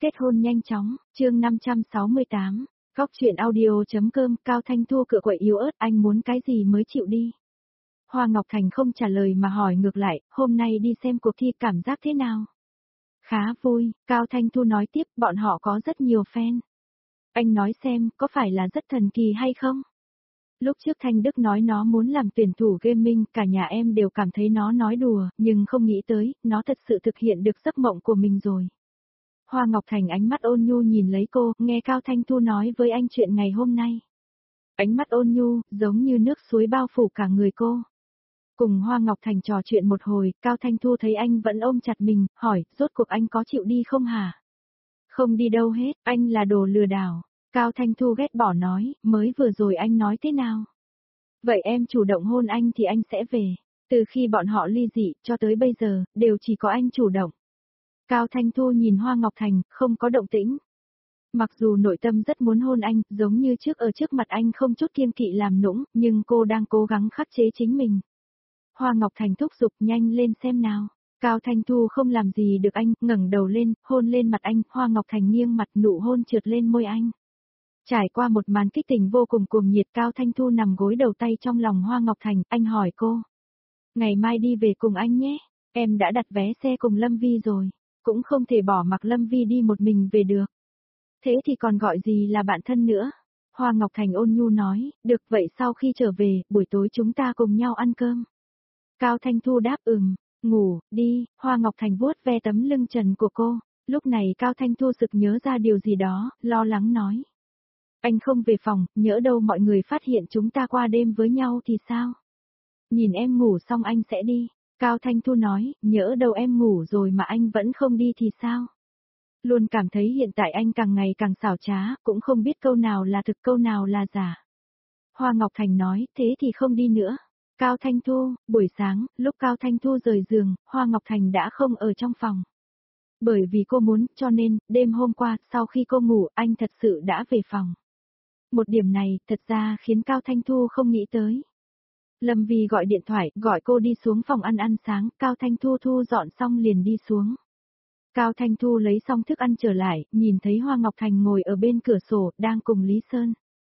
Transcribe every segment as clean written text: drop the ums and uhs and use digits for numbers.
kết hôn nhanh chóng, chương 568, Góc truyện audio.com, Cao Thanh Thu cựa quậy yếu ớt, anh muốn cái gì mới chịu đi. Hoa Ngọc Thành không trả lời mà hỏi ngược lại, hôm nay đi xem cuộc thi cảm giác thế nào? Khá vui, Cao Thanh Thu nói tiếp, bọn họ có rất nhiều fan. Anh nói xem, có phải là rất thần kỳ hay không? Lúc trước Thanh Đức nói nó muốn làm tuyển thủ gaming, cả nhà em đều cảm thấy nó nói đùa, nhưng không nghĩ tới, nó thật sự thực hiện được giấc mộng của mình rồi. Hoa Ngọc Thành ánh mắt ôn nhu nhìn lấy cô, nghe Cao Thanh Thu nói với anh chuyện ngày hôm nay. Ánh mắt ôn nhu, giống như nước suối bao phủ cả người cô. Cùng Hoa Ngọc Thành trò chuyện một hồi, Cao Thanh Thu thấy anh vẫn ôm chặt mình, hỏi, rốt cuộc anh có chịu đi không hả? Không đi đâu hết, anh là đồ lừa đảo. Cao Thanh Thu ghét bỏ nói, mới vừa rồi anh nói thế nào? Vậy em chủ động hôn anh thì anh sẽ về. Từ khi bọn họ ly dị, cho tới bây giờ, đều chỉ có anh chủ động. Cao Thanh Thu nhìn Hoa Ngọc Thành, không có động tĩnh. Mặc dù nội tâm rất muốn hôn anh, giống như trước ở trước mặt anh không chút kiêng kỵ làm nũng, nhưng cô đang cố gắng khắc chế chính mình. Hoa Ngọc Thành thúc giục nhanh lên xem nào. Cao Thanh Thu không làm gì được anh, ngẩng đầu lên, hôn lên mặt anh, Hoa Ngọc Thành nghiêng mặt nụ hôn trượt lên môi anh. Trải qua một màn kích tình vô cùng cuồng nhiệt, Cao Thanh Thu nằm gối đầu tay trong lòng Hoa Ngọc Thành, anh hỏi cô. Ngày mai đi về cùng anh nhé, em đã đặt vé xe cùng Lâm Vi rồi, cũng không thể bỏ mặc Lâm Vi đi một mình về được. Thế thì còn gọi gì là bạn thân nữa? Hoa Ngọc Thành ôn nhu nói, được vậy sau khi trở về, buổi tối chúng ta cùng nhau ăn cơm. Cao Thanh Thu đáp ngủ, đi, Hoa Ngọc Thành vuốt ve tấm lưng trần của cô, lúc này Cao Thanh Thu sực nhớ ra điều gì đó, lo lắng nói. Anh không về phòng, nhỡ đâu mọi người phát hiện chúng ta qua đêm với nhau thì sao? Nhìn em ngủ xong anh sẽ đi. Cao Thanh Thu nói, nhỡ đâu em ngủ rồi mà anh vẫn không đi thì sao? Luôn cảm thấy hiện tại anh càng ngày càng xảo trá, cũng không biết câu nào là thực câu nào là giả. Hoa Ngọc Thành nói, thế thì không đi nữa. Cao Thanh Thu, buổi sáng, lúc Cao Thanh Thu rời giường, Hoa Ngọc Thành đã không ở trong phòng. Bởi vì cô muốn, cho nên, đêm hôm qua, sau khi cô ngủ, anh thật sự đã về phòng. Một điểm này, thật ra khiến Cao Thanh Thu không nghĩ tới. Lâm Vi gọi điện thoại, gọi cô đi xuống phòng ăn sáng, Cao Thanh Thu thu dọn xong liền đi xuống. Cao Thanh Thu lấy xong thức ăn trở lại, nhìn thấy Hoa Ngọc Thành ngồi ở bên cửa sổ, đang cùng Lý Sơn.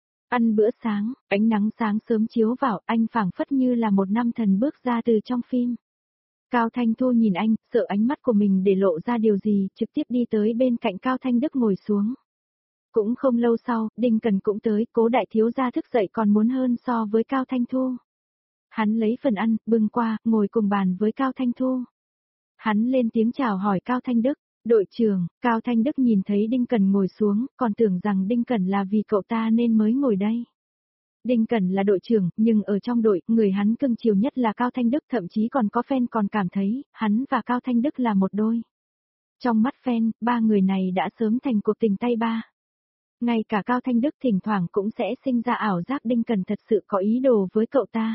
Ăn bữa sáng, ánh nắng sáng sớm chiếu vào, anh phảng phất như là một nam thần bước ra từ trong phim. Cao Thanh Thu nhìn anh, sợ ánh mắt của mình để lộ ra điều gì, trực tiếp đi tới bên cạnh Cao Thanh Đức ngồi xuống. Cũng không lâu sau, Đinh Cần cũng tới, Cố đại thiếu gia thức dậy còn muốn hơn so với Cao Thanh Thu. Hắn lấy phần ăn, bưng qua, ngồi cùng bàn với Cao Thanh Thu. Hắn lên tiếng chào hỏi Cao Thanh Đức, đội trưởng. Cao Thanh Đức nhìn thấy Đinh Cần ngồi xuống, còn tưởng rằng Đinh Cần là vì cậu ta nên mới ngồi đây. Đinh Cần là đội trưởng, nhưng ở trong đội, người hắn cưng chiều nhất là Cao Thanh Đức, thậm chí còn có fan còn cảm thấy, hắn và Cao Thanh Đức là một đôi. Trong mắt fan, ba người này đã sớm thành cuộc tình tay ba. Ngay cả Cao Thanh Đức thỉnh thoảng cũng sẽ sinh ra ảo giác Đinh Cần thật sự có ý đồ với cậu ta.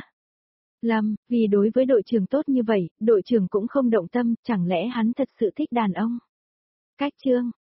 Vì đối với đội trưởng tốt như vậy, đội trưởng cũng không động tâm, chẳng lẽ hắn thật sự thích đàn ông? Cách chương,